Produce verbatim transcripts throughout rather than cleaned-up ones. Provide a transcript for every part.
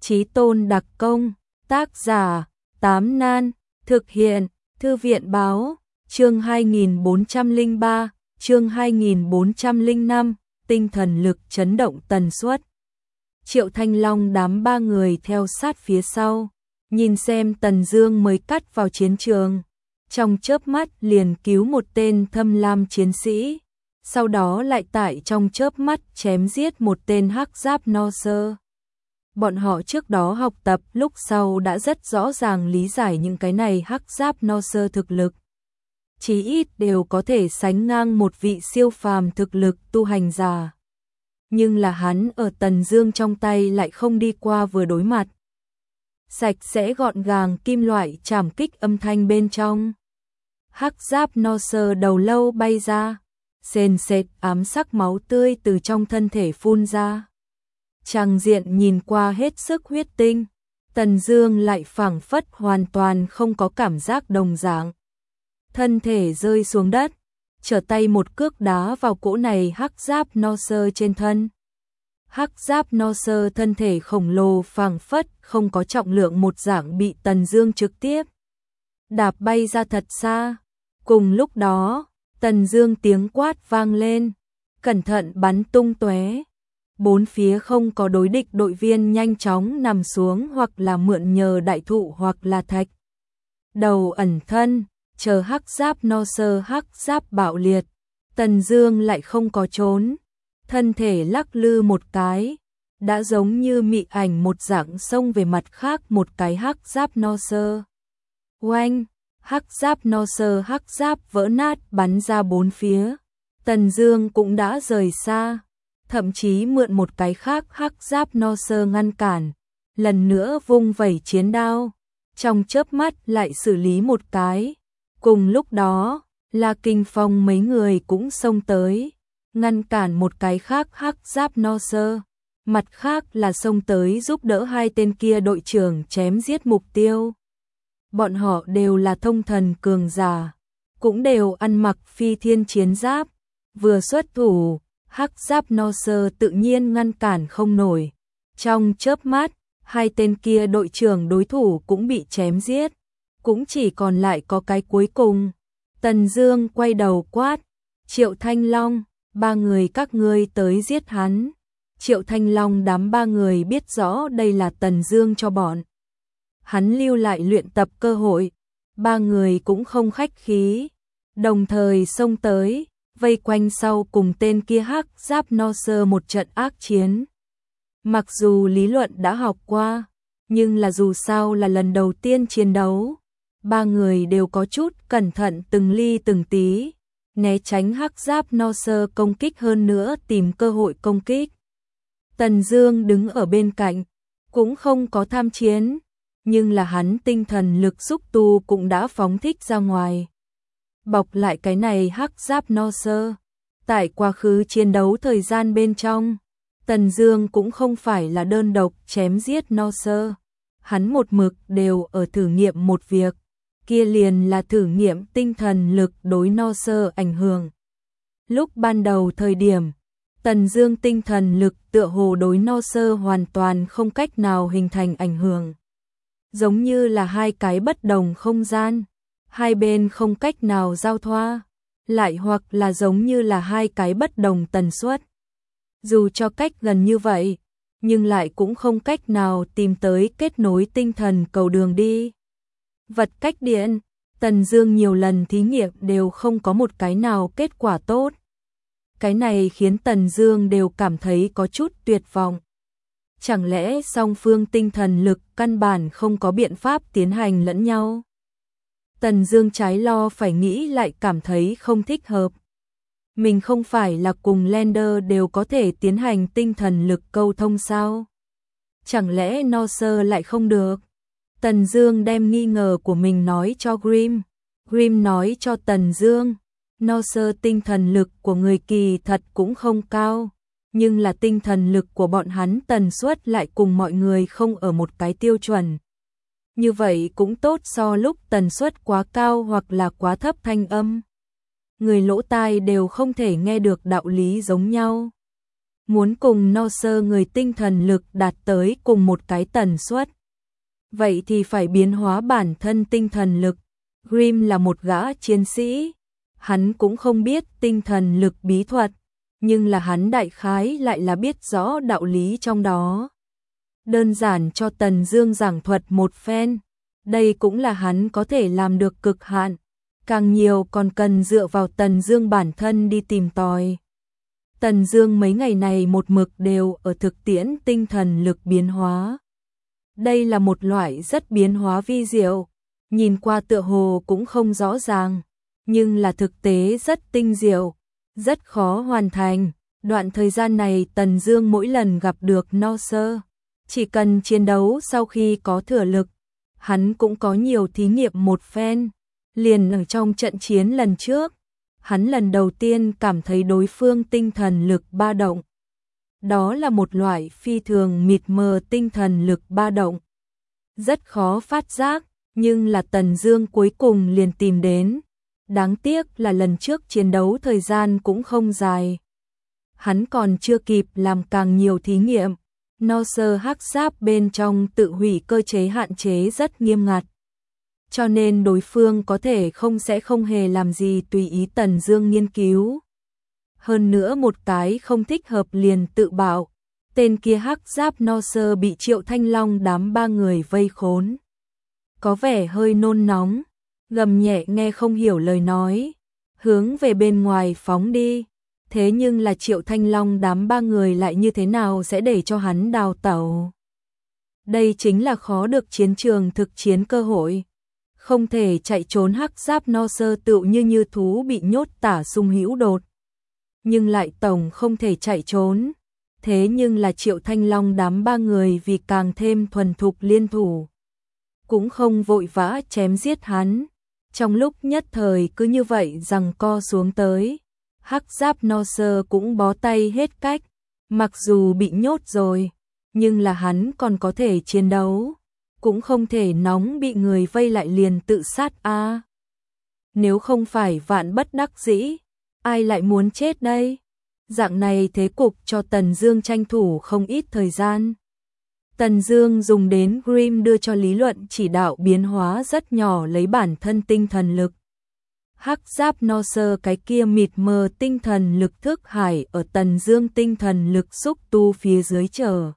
Chí Tôn đặc công, tác giả, Tám Nan, thực hiện, Thư viện báo, chương hai nghìn bốn trăm lẻ ba, chương hai nghìn bốn trăm lẻ năm, tinh thần lực chấn động tần suất. Triệu Thanh Long đám ba người theo sát phía sau, nhìn xem Tần Dương mới cắt vào chiến trường, trong chớp mắt liền cứu một tên thâm lam chiến sĩ, sau đó lại tại trong chớp mắt chém giết một tên hắc giáp no sơ. Bọn họ trước đó học tập lúc sau đã rất rõ ràng lý giải những cái này hắc giáp no sơ thực lực. Chí ít đều có thể sánh ngang một vị siêu phàm thực lực tu hành giả. Nhưng là hắn ở Tần Dương trong tay lại không đi qua vừa đối mặt. Sạch sẽ gọn gàng kim loại chảm kích âm thanh bên trong. Hắc giáp no sơ đầu lâu bay ra, sền sệt ám sắc máu tươi từ trong thân thể phun ra. Tràng diện nhìn qua hết sức huyết tinh, Tần Dương lại phảng phất hoàn toàn không có cảm giác đồng dạng. Thân thể rơi xuống đất, trở tay một cước đá vào cỗ này hắc giáp no sơ trên thân. Hắc giáp no sơ thân thể khổng lồ phảng phất không có trọng lượng một dạng bị Tần Dương trực tiếp đạp bay ra thật xa. Cùng lúc đó, Tần Dương tiếng quát vang lên, cẩn thận bắn tung tóe. Bốn phía không có đối địch đội viên nhanh chóng nằm xuống hoặc là mượn nhờ đại thụ hoặc là thạch đầu ẩn thân, chờ hắc giáp no sơ hắc giáp bạo liệt. Tần Dương lại không có trốn, thân thể lắc lư một cái, đã giống như mị ảnh một dạng xông về mặt khác một cái hắc giáp no sơ. Oanh, hắc giáp no sơ hắc giáp vỡ nát bắn ra bốn phía. Tần Dương cũng đã rời xa, thậm chí mượn một cái khác hắc giáp no sơ ngăn cản, lần nữa vung vẩy chiến đao, trong chớp mắt lại xử lý một cái. Cùng lúc đó, La Kinh Phong mấy người cũng xông tới, ngăn cản một cái khác hắc giáp no sơ, mặt khác là xông tới giúp đỡ hai tên kia đội trưởng chém giết mục tiêu. Bọn họ đều là thông thần cường giả, cũng đều ăn mặc phi thiên chiến giáp, vừa xuất thủ, hắc giáp no sơ tự nhiên ngăn cản không nổi. Trong chớp mắt, hai tên kia đội trưởng đối thủ cũng bị chém giết, cũng chỉ còn lại có cái cuối cùng. Tần Dương quay đầu quát, Triệu Thanh Long, ba người các ngươi tới giết hắn. Triệu Thanh Long đám ba người biết rõ đây là Tần Dương cho bọn hắn lưu lại luyện tập cơ hội, ba người cũng không khách khí, đồng thời xông tới, vây quanh sau cùng tên kia hắc giáp no sơ một trận ác chiến. Mặc dù lý luận đã học qua, nhưng là dù sao là lần đầu tiên chiến đấu, ba người đều có chút cẩn thận từng ly từng tí, né tránh hắc giáp no sơ công kích hơn nữa tìm cơ hội công kích. Tần Dương đứng ở bên cạnh, cũng không có tham chiến, nhưng là hắn tinh thần lực xúc tu cũng đã phóng thích ra ngoài, bọc lại cái này hắc giáp no sơ. Tại quá khứ chiến đấu thời gian bên trong, Tần Dương cũng không phải là đơn độc chém giết no sơ, hắn một mực đều ở thử nghiệm một việc, kia liền là thử nghiệm tinh thần lực đối no sơ ảnh hưởng. Lúc ban đầu thời điểm, Tần Dương tinh thần lực tựa hồ đối no sơ hoàn toàn không cách nào hình thành ảnh hưởng, giống như là hai cái bất đồng không gian, hai bên không cách nào giao thoa, lại hoặc là giống như là hai cái bất đồng tần suất. Dù cho cách gần như vậy, nhưng lại cũng không cách nào tìm tới kết nối tinh thần cầu đường đi. Vật cách điện, Tần Dương nhiều lần thí nghiệm đều không có một cái nào kết quả tốt. Cái này khiến Tần Dương đều cảm thấy có chút tuyệt vọng. Chẳng lẽ song phương tinh thần lực căn bản không có biện pháp tiến hành lẫn nhau? Tần Dương trái lo phải nghĩ lại cảm thấy không thích hợp. Mình không phải là cùng Lender đều có thể tiến hành tinh thần lực câu thông sao? Chẳng lẽ no sơ lại không được? Tần Dương đem nghi ngờ của mình nói cho Grim. Grim nói cho Tần Dương, no sơ tinh thần lực của người kỳ thật cũng không cao, nhưng là tinh thần lực của bọn hắn tần suất lại cùng mọi người không ở một cái tiêu chuẩn. Như vậy cũng tốt so lúc tần suất quá cao hoặc là quá thấp thanh âm. Người lỗ tai đều không thể nghe được đạo lý giống nhau. muốn cùng no sơ người tinh thần lực đạt tới cùng một cái tần suất. Vậy thì phải biến hóa bản thân tinh thần lực. Grimm là một gã chiến sĩ, hắn cũng không biết tinh thần lực bí thuật, nhưng là hắn đại khái lại là biết rõ đạo lý trong đó. Đơn giản cho Tần Dương giảng thuật một phen, đây cũng là hắn có thể làm được cực hạn, càng nhiều còn cần dựa vào Tần Dương bản thân đi tìm tòi. Tần Dương mấy ngày này một mực đều ở thực tiễn tinh thần lực biến hóa. Đây là một loại rất biến hóa vi diệu, nhìn qua tựa hồ cũng không rõ ràng, nhưng là thực tế rất tinh diệu, rất khó hoàn thành. Đoạn thời gian này Tần Dương mỗi lần gặp được no sơ, chỉ cần chiến đấu sau khi có thừa lực, hắn cũng có nhiều thí nghiệm một phen. Liền ở trong trận chiến lần trước, hắn lần đầu tiên cảm thấy đối phương tinh thần lực ba động. Đó là một loại phi thường mịt mờ tinh thần lực ba động. Rất khó phát giác, nhưng là Tần Dương cuối cùng liền tìm đến. Đáng tiếc là lần trước chiến đấu thời gian cũng không dài. Hắn còn chưa kịp làm càng nhiều thí nghiệm. No sơ hắc giáp bên trong tự hủy cơ chế hạn chế rất nghiêm ngặt. Cho nên đối phương có thể không sẽ không hề làm gì tùy ý Tần Dương nghiên cứu. Hơn nữa một cái không thích hợp liền tự bạo. Tên kia hắc giáp no sơ bị Triệu Thanh Long đám ba người vây khốn. Có vẻ hơi nôn nóng, gầm nhẹ nghe không hiểu lời nói, hướng về bên ngoài phóng đi. Thế nhưng là Triệu Thanh Long đám ba người lại như thế nào sẽ để cho hắn đào tẩu? Đây chính là khó được chiến trường thực chiến cơ hội. Không thể chạy trốn hắc giáp no sơ tựu như như thú bị nhốt tả sung hữu đột. Nhưng lại tổng không thể chạy trốn. Thế nhưng là Triệu Thanh Long đám ba người vì càng thêm thuần thục liên thủ, cũng không vội vã chém giết hắn. Trong lúc nhất thời cứ như vậy giằng co xuống tới, hắc giáp no sơ cũng bó tay hết cách. Mặc dù bị nhốt rồi, nhưng là hắn còn có thể chiến đấu, cũng không thể nóng bị người vây lại liền tự sát a. À, nếu không phải vạn bất đắc dĩ, ai lại muốn chết đây? Dạng này thế cục cho Tần Dương tranh thủ không ít thời gian. Tần Dương dùng đến Grimm đưa cho lý luận chỉ đạo biến hóa rất nhỏ lấy bản thân tinh thần lực. Hắc giáp no sơ cái kia mịt mờ tinh thần lực thức hải ở Tần Dương tinh thần lực xúc tu phía dưới chờ,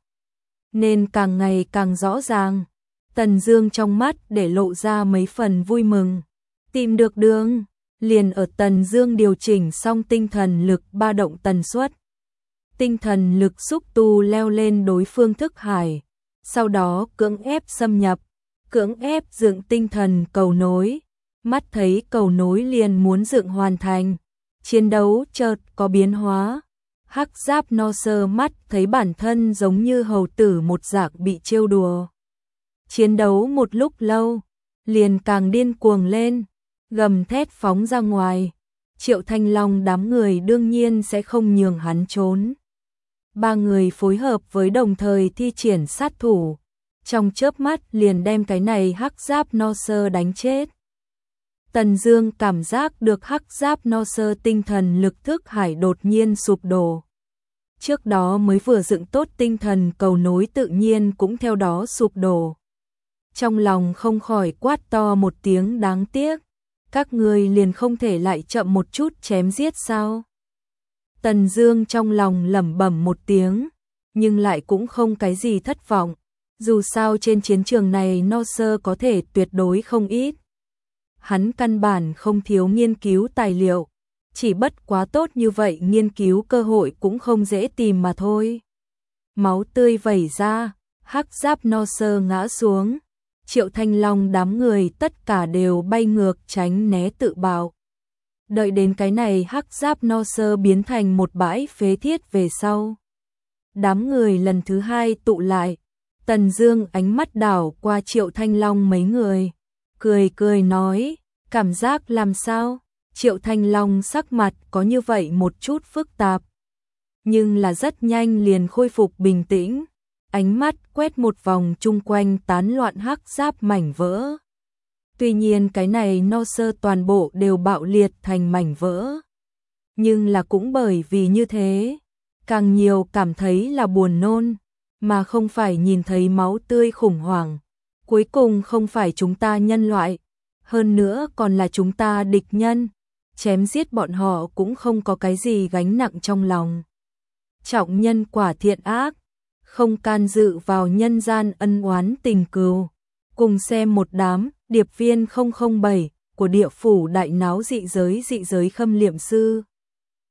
nên càng ngày càng rõ ràng. Tần Dương trong mắt để lộ ra mấy phần vui mừng. Tìm được đường, liền ở Tần Dương điều chỉnh xong tinh thần lực ba động tần suất. Tinh thần lực xúc tu leo lên đối phương thức hải, sau đó cưỡng ép xâm nhập, cưỡng ép dựng tinh thần cầu nối. Mắt thấy cầu nối liền muốn dựng hoàn thành, chiến đấu chợt có biến hóa. Hắc giáp no sơ mắt thấy bản thân giống như hầu tử một dạng bị trêu đùa. Chiến đấu một lúc lâu, liền càng điên cuồng lên, gầm thét phóng ra ngoài. Triệu Thanh Long đám người đương nhiên sẽ không nhường hắn trốn. Ba người phối hợp với đồng thời thi triển sát thủ, trong chớp mắt liền đem cái này hắc giáp no sơ đánh chết. Tần Dương cảm giác được hắc giáp no sơ tinh thần lực thức hải đột nhiên sụp đổ. Trước đó mới vừa dựng tốt tinh thần cầu nối tự nhiên cũng theo đó sụp đổ. Trong lòng không khỏi quát to một tiếng đáng tiếc, các ngươi liền không thể lại chậm một chút chém giết sao? Tần Dương trong lòng lẩm bẩm một tiếng, nhưng lại cũng không cái gì thất vọng, dù sao trên chiến trường này no sơ có thể tuyệt đối không ít. Hắn căn bản không thiếu nghiên cứu tài liệu, chỉ bất quá tốt như vậy nghiên cứu cơ hội cũng không dễ tìm mà thôi. Máu tươi vẩy ra, hắc giáp no sơ ngã xuống. Triệu Thanh Long đám người tất cả đều bay ngược tránh né tự bạo. Đợi đến cái này hắc giáp no sơ biến thành một bãi phế thiết về sau, đám người lần thứ hai tụ lại. Tần Dương ánh mắt đảo qua Triệu Thanh Long mấy người, cười cười nói, cảm giác làm sao? Triệu Thanh Long sắc mặt có như vậy một chút phức tạp, nhưng là rất nhanh liền khôi phục bình tĩnh. Ánh mắt quét một vòng chung quanh tán loạn hắc giáp mảnh vỡ. Tuy nhiên cái này no sơ toàn bộ đều bạo liệt thành mảnh vỡ. Nhưng là cũng bởi vì như thế, càng nhiều cảm thấy là buồn nôn, mà không phải nhìn thấy máu tươi khủng hoảng. Cuối cùng không phải chúng ta nhân loại, hơn nữa còn là chúng ta địch nhân, chém giết bọn họ cũng không có cái gì gánh nặng trong lòng. Trọng nhân quả thiện ác, không can dự vào nhân gian ân oán tình cừu. Cùng xem một đám điệp viên không không bảy của địa phủ đại náo dị giới dị giới Khâm Liệm Sư.